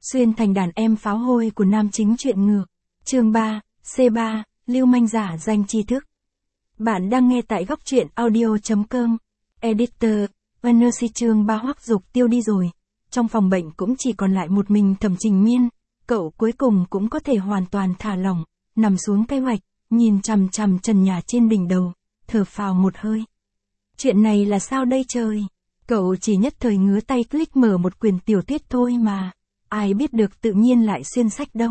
Xuyên thành đàn em pháo hôi của nam chính truyện ngược. Chương 3, C3, lưu manh giả danh tri thức. Bạn đang nghe tại góc truyện audio.com. Editor, Vanessa. Chương 3. Hoắc Dục Tiêu đi rồi. Trong phòng bệnh cũng chỉ còn lại một mình Thẩm Trình Miên, cậu cuối cùng cũng có thể hoàn toàn thả lỏng, nằm xuống cái hoạch, nhìn chằm chằm trần nhà trên đỉnh đầu, thở phào một hơi. Chuyện này là sao đây trời? Cậu chỉ nhất thời ngứa tay click mở một quyển tiểu thuyết thôi mà, ai biết được tự nhiên lại xuyên sách đâu.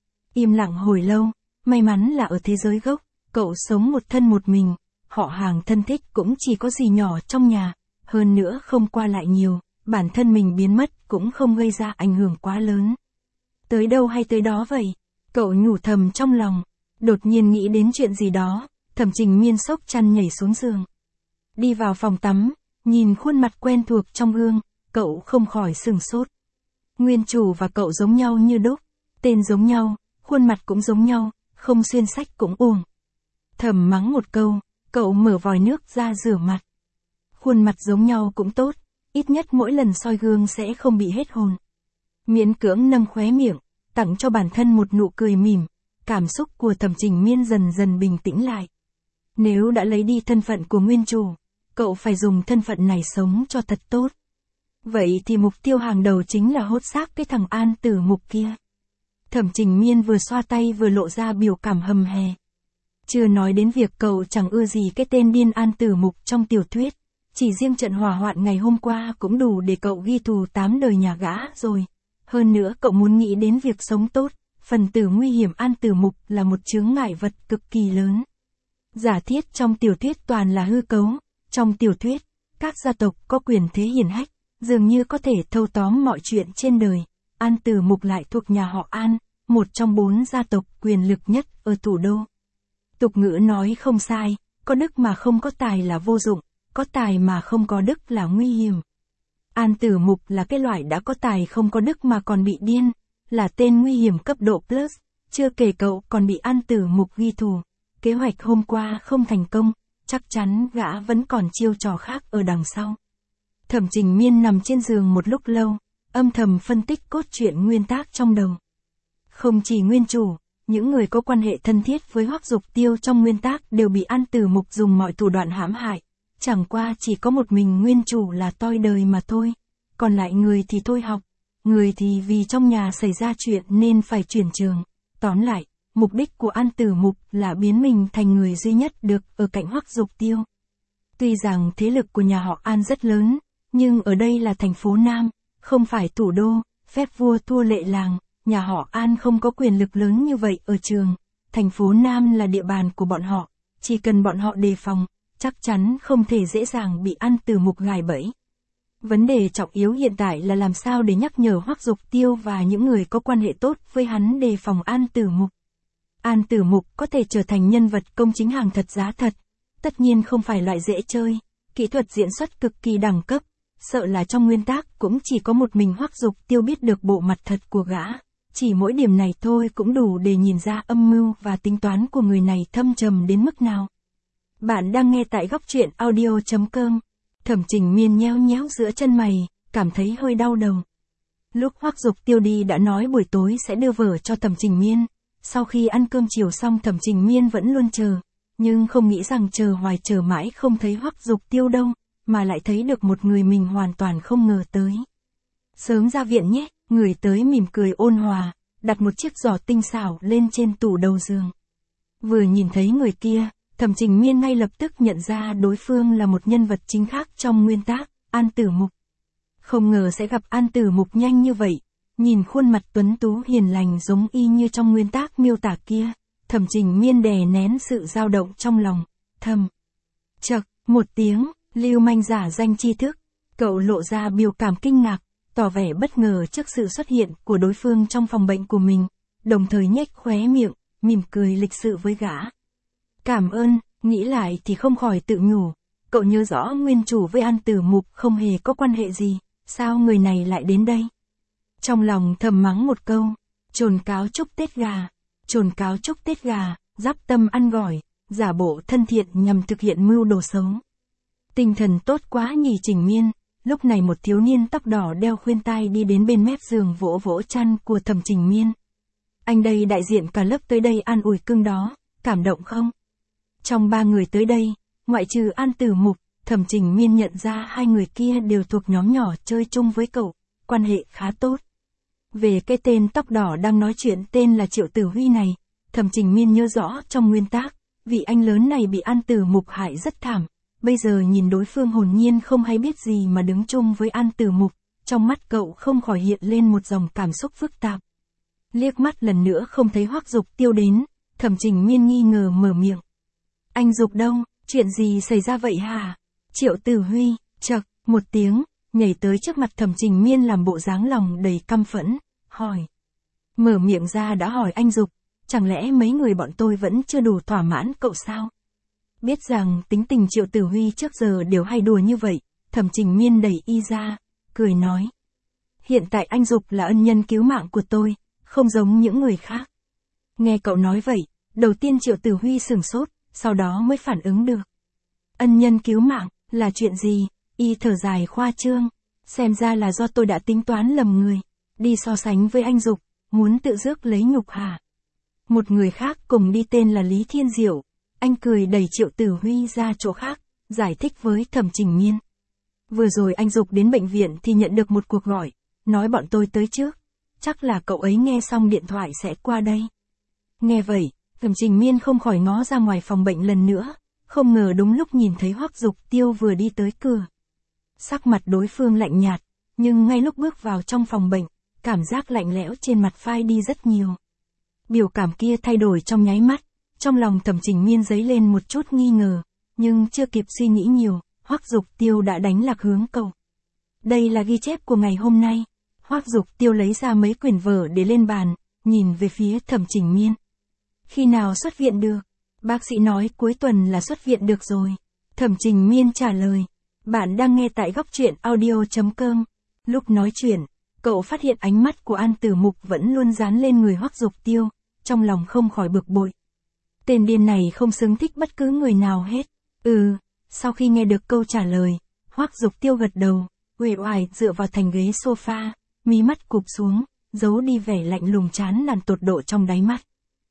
Im lặng hồi lâu, may mắn là ở thế giới gốc, cậu sống một thân một mình, họ hàng thân thích cũng chỉ có dì nhỏ trong nhà, hơn nữa không qua lại nhiều, bản thân mình biến mất cũng không gây ra ảnh hưởng quá lớn. Tới đâu hay tới đó vậy? Cậu nhủ thầm trong lòng, đột nhiên nghĩ đến chuyện gì đó, Thẩm Trình Miên xốc chăn nhảy xuống giường. Đi vào phòng tắm, nhìn khuôn mặt quen thuộc trong gương, cậu không khỏi sửng sốt. Nguyên chủ và cậu giống nhau như đúc, tên giống nhau, khuôn mặt cũng giống nhau, không xuyên sách cũng uổng. Thầm mắng một câu, cậu mở vòi nước ra rửa mặt. Khuôn mặt giống nhau cũng tốt, ít nhất mỗi lần soi gương sẽ không bị hết hồn. Miễn cưỡng nâng khóe miệng, tặng cho bản thân một nụ cười mỉm, cảm xúc của Thẩm Trình Miên dần dần bình tĩnh lại. Nếu đã lấy đi thân phận của nguyên chủ, cậu phải dùng thân phận này sống cho thật tốt. Vậy thì mục tiêu hàng đầu chính là hốt xác cái thằng An Tử Mục kia. Thẩm Trình Miên vừa xoa tay vừa lộ ra biểu cảm hầm hè. Chưa nói đến việc cậu chẳng ưa gì cái tên điên An Tử Mục trong tiểu thuyết, chỉ riêng trận hỏa hoạn ngày hôm qua cũng đủ để cậu ghi thù 8 đời nhà gã rồi. Hơn nữa cậu muốn nghĩ đến việc sống tốt, phần tử nguy hiểm An Tử Mục là một chướng ngại vật cực kỳ lớn. Giả thiết trong tiểu thuyết toàn là hư cấu, trong tiểu thuyết, các gia tộc có quyền thế hiển hách, dường như có thể thâu tóm mọi chuyện trên đời. An Tử Mục lại thuộc nhà họ An, một trong 4 gia tộc quyền lực nhất ở thủ đô. Tục ngữ nói không sai, có đức mà không có tài là vô dụng, có tài mà không có đức là nguy hiểm. An Tử Mục là cái loại đã có tài không có đức mà còn bị điên, là tên nguy hiểm cấp độ plus, chưa kể cậu còn bị An Tử Mục ghi thù. Kế hoạch hôm qua không thành công, chắc chắn gã vẫn còn chiêu trò khác ở đằng sau. Thẩm Trình Miên nằm trên giường một lúc lâu, âm thầm phân tích cốt truyện nguyên tác trong đầu. Không chỉ nguyên chủ, những người có quan hệ thân thiết với Hoắc Dục Tiêu trong nguyên tác đều bị An Tử Mục dùng mọi thủ đoạn hãm hại. Chẳng qua chỉ có một mình nguyên chủ là toi đời mà thôi. Còn lại người thì thôi học, người thì vì trong nhà xảy ra chuyện nên phải chuyển trường. Tóm lại, mục đích của An Tử Mục là biến mình thành người duy nhất được ở cạnh Hoắc Dục Tiêu. Tuy rằng thế lực của nhà họ An rất lớn, nhưng ở đây là thành phố Nam, không phải thủ đô, phép vua thua lệ làng, nhà họ An không có quyền lực lớn như vậy ở trường. Thành phố Nam là địa bàn của bọn họ, chỉ cần bọn họ đề phòng, chắc chắn không thể dễ dàng bị An Tử Mục gài bẫy. Vấn đề trọng yếu hiện tại là làm sao để nhắc nhở Hoắc Dục Tiêu và những người có quan hệ tốt với hắn đề phòng An Tử Mục. An Tử Mục có thể trở thành nhân vật công chính hàng thật giá thật, tất nhiên không phải loại dễ chơi, kỹ thuật diễn xuất cực kỳ đẳng cấp, sợ là trong nguyên tác cũng chỉ có một mình Hoắc Dục Tiêu biết được bộ mặt thật của gã, chỉ mỗi điểm này thôi cũng đủ để nhìn ra âm mưu và tính toán của người này thâm trầm đến mức nào. Bạn đang nghe tại góc truyện audio.com. Thẩm Trình Miên nheo nhéo giữa chân mày, cảm thấy hơi đau đầu. Lúc Hoắc Dục Tiêu đi đã nói buổi tối sẽ đưa vở cho Thẩm Trình Miên. Sau khi ăn cơm chiều xong Thẩm Trình Miên vẫn luôn chờ, nhưng không nghĩ rằng chờ hoài chờ mãi không thấy Hoắc Dục Tiêu đâu, mà lại thấy được một người mình hoàn toàn không ngờ tới. Sớm ra viện nhé, người tới mỉm cười ôn hòa, đặt một chiếc giỏ tinh xảo lên trên tủ đầu giường. Vừa nhìn thấy người kia, Thẩm Trình Miên ngay lập tức nhận ra đối phương là một nhân vật chính khác trong nguyên tác, An Tử Mục. Không ngờ sẽ gặp An Tử Mục nhanh như vậy, nhìn khuôn mặt tuấn tú hiền lành giống y như trong nguyên tác miêu tả kia, Thẩm Trình Miên đè nén sự dao động trong lòng, thầm. Chậc, một tiếng, lưu manh giả danh tri thức, cậu lộ ra biểu cảm kinh ngạc, tỏ vẻ bất ngờ trước sự xuất hiện của đối phương trong phòng bệnh của mình, đồng thời nhếch khóe miệng, mỉm cười lịch sự với gã. Cảm ơn, nghĩ lại thì không khỏi tự nhủ, cậu nhớ rõ nguyên chủ với An Tử Mục không hề có quan hệ gì, sao người này lại đến đây? Trong lòng thầm mắng một câu, trồn cáo chúc Tết gà, trồn cáo chúc Tết gà, giáp tâm ăn gỏi, giả bộ thân thiện nhằm thực hiện mưu đồ xấu. Tinh thần tốt quá nhỉ Trình Miên, lúc này một thiếu niên tóc đỏ đeo khuyên tai đi đến bên mép giường vỗ vỗ chăn của Thẩm Trình Miên. Anh đây đại diện cả lớp tới đây an ủi cưng đó, cảm động không? Trong 3 người tới đây, ngoại trừ An Tử Mục, Thẩm Trình Miên nhận ra 2 người kia đều thuộc nhóm nhỏ chơi chung với cậu, quan hệ khá tốt. Về cái tên tóc đỏ đang nói chuyện tên là Triệu Tử Huy này, Thẩm Trình Miên nhớ rõ trong nguyên tác, vị anh lớn này bị An Tử Mục hại rất thảm, bây giờ nhìn đối phương hồn nhiên không hay biết gì mà đứng chung với An Tử Mục, trong mắt cậu không khỏi hiện lên một dòng cảm xúc phức tạp. Liếc mắt lần nữa không thấy Hoắc Dục Tiêu đến, Thẩm Trình Miên nghi ngờ mở miệng. Anh Dục đâu, chuyện gì xảy ra vậy hả? Triệu Tử Huy, chậc, một tiếng, nhảy tới trước mặt Thẩm Trình Miên làm bộ dáng lòng đầy căm phẫn, hỏi. Mở miệng ra đã hỏi anh Dục, chẳng lẽ mấy người bọn tôi vẫn chưa đủ thỏa mãn cậu sao? Biết rằng tính tình Triệu Tử Huy trước giờ đều hay đùa như vậy, Thẩm Trình Miên đẩy y ra, cười nói. Hiện tại anh Dục là ân nhân cứu mạng của tôi, không giống những người khác. Nghe cậu nói vậy, đầu tiên Triệu Tử Huy sửng sốt, sau đó mới phản ứng được. Ân nhân cứu mạng, là chuyện gì? Y thở dài khoa trương, xem ra là do tôi đã tính toán lầm người, đi so sánh với anh Dục, muốn tự rước lấy nhục hả? Một người khác cùng đi tên là Lý Thiên Diệu, anh cười đẩy Triệu Tử Huy ra chỗ khác, giải thích với Thẩm Trình Miên. Vừa rồi anh Dục đến bệnh viện thì nhận được một cuộc gọi, nói bọn tôi tới trước, chắc là cậu ấy nghe xong điện thoại sẽ qua đây. Nghe vậy, Thẩm Trình Miên không khỏi ngó ra ngoài phòng bệnh lần nữa, không ngờ đúng lúc nhìn thấy Hoắc Dục Tiêu vừa đi tới cửa. Sắc mặt đối phương lạnh nhạt, nhưng ngay lúc bước vào trong phòng bệnh, cảm giác lạnh lẽo trên mặt phai đi rất nhiều. Biểu cảm kia thay đổi trong nháy mắt, trong lòng Thẩm Trình Miên dấy lên một chút nghi ngờ, nhưng chưa kịp suy nghĩ nhiều, Hoắc Dục Tiêu đã đánh lạc hướng cậu. Đây là ghi chép của ngày hôm nay. Hoắc Dục Tiêu lấy ra mấy quyển vở để lên bàn, nhìn về phía Thẩm Trình Miên. Khi nào xuất viện được? Bác sĩ nói cuối tuần là xuất viện được rồi. Thẩm Trình Miên trả lời. Bạn đang nghe tại góc truyện audio.com. Lúc nói chuyện, cậu phát hiện ánh mắt của An Tử Mục vẫn luôn dán lên người Hoắc Dục Tiêu, trong lòng không khỏi bực bội. Tên điên này không xứng thích bất cứ người nào hết. Sau khi nghe được câu trả lời, Hoắc Dục Tiêu gật đầu, uể oải dựa vào thành ghế sofa, mí mắt cụp xuống, giấu đi vẻ lạnh lùng chán nản tột độ trong đáy mắt.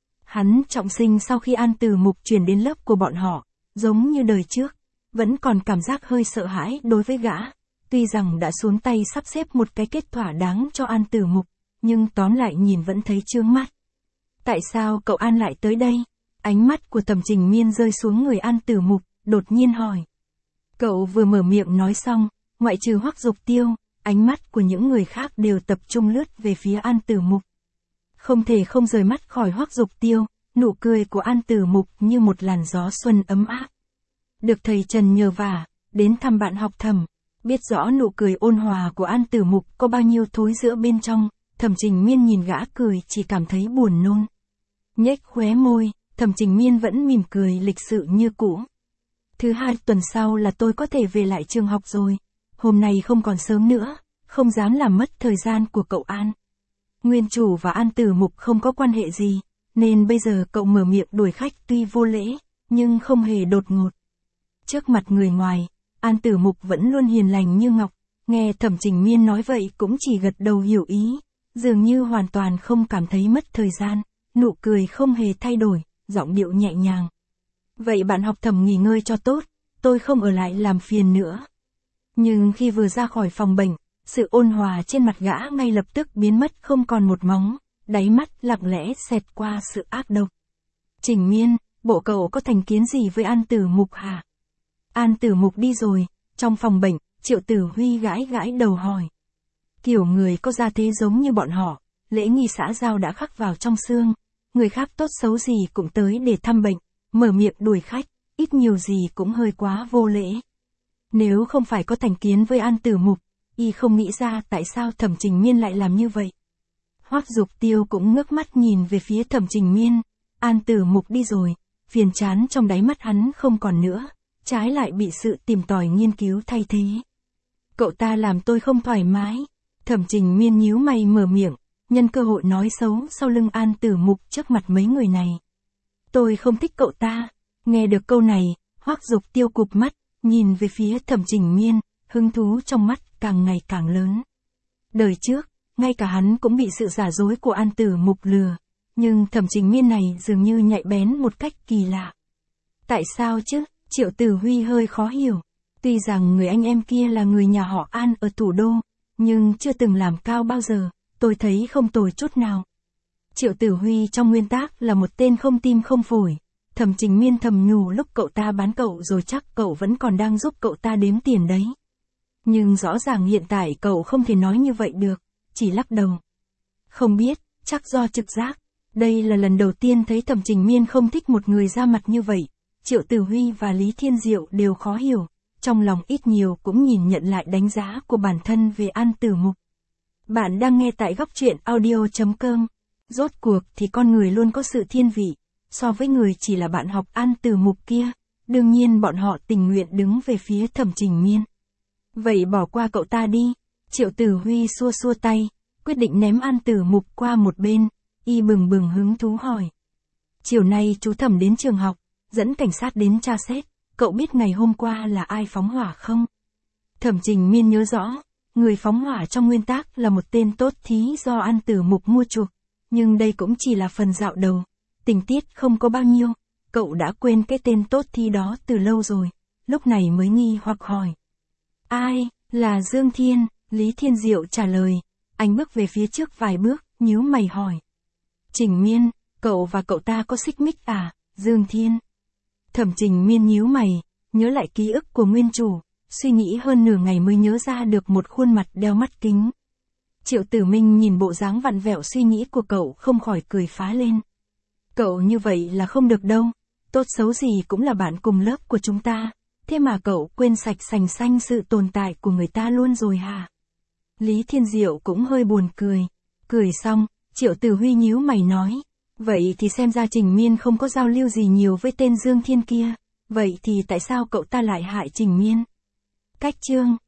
Hắn trọng sinh sau khi An Tử Mục chuyển đến lớp của bọn họ, giống như đời trước, vẫn còn cảm giác hơi sợ hãi đối với gã, tuy rằng đã xuống tay sắp xếp một cái kết thỏa đáng cho An Tử Mục, nhưng tóm lại nhìn vẫn thấy chướng mắt. Tại sao cậu An lại tới đây? Ánh mắt của Thẩm Trình Miên rơi xuống người An Tử Mục, đột nhiên hỏi. Cậu vừa mở miệng nói xong, ngoại trừ Hoắc Dục Tiêu, ánh mắt của những người khác đều tập trung lướt về phía An Tử Mục. Không thể không rời mắt khỏi Hoắc Dục Tiêu, nụ cười của An Tử Mục như một làn gió xuân ấm áp. Được thầy Trần nhờ vả, đến thăm bạn học Thẩm, biết rõ nụ cười ôn hòa của An Tử Mục có bao nhiêu thối giữa bên trong, Thẩm Trình Miên nhìn gã cười chỉ cảm thấy buồn nôn. Nhếch khóe môi, Thẩm Trình Miên vẫn mỉm cười lịch sự như cũ. Thứ 2 tuần sau là tôi có thể về lại trường học rồi, hôm nay không còn sớm nữa, không dám làm mất thời gian của cậu An. Nguyên chủ và An Tử Mục không có quan hệ gì, nên bây giờ cậu mở miệng đuổi khách tuy vô lễ, nhưng không hề đột ngột. Trước mặt người ngoài, An Tử Mục vẫn luôn hiền lành như ngọc, nghe Thẩm Trình Miên nói vậy cũng chỉ gật đầu hiểu ý, dường như hoàn toàn không cảm thấy mất thời gian, nụ cười không hề thay đổi, giọng điệu nhẹ nhàng. Vậy bạn học Thẩm nghỉ ngơi cho tốt, tôi không ở lại làm phiền nữa. Nhưng khi vừa ra khỏi phòng bệnh, sự ôn hòa trên mặt gã ngay lập tức biến mất không còn một móng, đáy mắt lặng lẽ xẹt qua sự ác độc. Trình Miên, bộ cậu có thành kiến gì với An Tử Mục hả? An Tử Mục đi rồi, trong phòng bệnh, Triệu Tử Huy gãi gãi đầu hỏi. Kiểu người có gia thế giống như bọn họ, lễ nghi xã giao đã khắc vào trong xương, người khác tốt xấu gì cũng tới để thăm bệnh, mở miệng đuổi khách, ít nhiều gì cũng hơi quá vô lễ. Nếu không phải có thành kiến với An Tử Mục, y không nghĩ ra tại sao Thẩm Trình Miên lại làm như vậy. Hoắc Dục Tiêu cũng ngước mắt nhìn về phía Thẩm Trình Miên, An Tử Mục đi rồi, phiền chán trong đáy mắt hắn không còn nữa, trái lại bị sự tìm tòi nghiên cứu thay thế. Cậu ta làm tôi không thoải mái. Thẩm Trình Miên nhíu mày mở miệng, nhân cơ hội nói xấu sau lưng An Tử Mục trước mặt mấy người này. Tôi không thích cậu ta. Nghe được câu này, Hoắc Dục Tiêu cụp mắt, nhìn về phía Thẩm Trình Miên, hứng thú trong mắt càng ngày càng lớn. Đời trước, ngay cả hắn cũng bị sự giả dối của An Tử Mục lừa, nhưng Thẩm Trình Miên này dường như nhạy bén một cách kỳ lạ. Tại sao chứ? Triệu Tử Huy hơi khó hiểu. Tuy rằng người anh em kia là người nhà họ An ở thủ đô, nhưng chưa từng làm cao bao giờ, tôi thấy không tồi chút nào. Triệu Tử Huy trong nguyên tác là một tên không tim không phổi. Thẩm Trình Miên thầm nhủ lúc cậu ta bán cậu rồi chắc cậu vẫn còn đang giúp cậu ta đếm tiền đấy. Nhưng rõ ràng hiện tại cậu không thể nói như vậy được, chỉ lắc đầu. Không biết, chắc do trực giác. Đây là lần đầu tiên thấy Thẩm Trình Miên không thích một người ra mặt như vậy. Triệu Tử Huy và Lý Thiên Diệu đều khó hiểu, trong lòng ít nhiều cũng nhìn nhận lại đánh giá của bản thân về An Tử Mục. Bạn đang nghe tại góc truyện audio.com. Rốt cuộc thì con người luôn có sự thiên vị, so với người chỉ là bạn học An Tử Mục kia, đương nhiên bọn họ tình nguyện đứng về phía Thẩm Trình Miên. Vậy bỏ qua cậu ta đi. Triệu Tử Huy xua xua tay, quyết định ném An Tử Mục qua một bên, y bừng bừng hứng thú hỏi. Chiều nay chú Thẩm đến trường học, dẫn cảnh sát đến tra xét, cậu biết ngày hôm qua là ai phóng hỏa không? Thẩm Trình Miên nhớ rõ, người phóng hỏa trong nguyên tác là một tên tốt thí do An Tử Mục mua chuộc, nhưng đây cũng chỉ là phần dạo đầu, tình tiết không có bao nhiêu, cậu đã quên cái tên tốt thí đó từ lâu rồi, lúc này mới nghi hoặc hỏi. Ai, là Dương Thiên, Lý Thiên Diệu trả lời, anh bước về phía trước vài bước, nhíu mày hỏi. Trình Miên, cậu và cậu ta có xích mích à, Dương Thiên? Thẩm Trình Miên nhíu mày, nhớ lại ký ức của nguyên chủ, suy nghĩ hơn nửa ngày mới nhớ ra được một khuôn mặt đeo mắt kính. Triệu Tử Minh nhìn bộ dáng vặn vẹo suy nghĩ của cậu không khỏi cười phá lên. Cậu như vậy là không được đâu, tốt xấu gì cũng là bạn cùng lớp của chúng ta, thế mà cậu quên sạch sành xanh sự tồn tại của người ta luôn rồi hả? Lý Thiên Diệu cũng hơi buồn cười. Cười xong, Triệu Tử Huy nhíu mày nói, vậy thì xem ra Trình Miên không có giao lưu gì nhiều với tên Dương Thiên kia, vậy thì tại sao cậu ta lại hại Trình Miên? Cách chương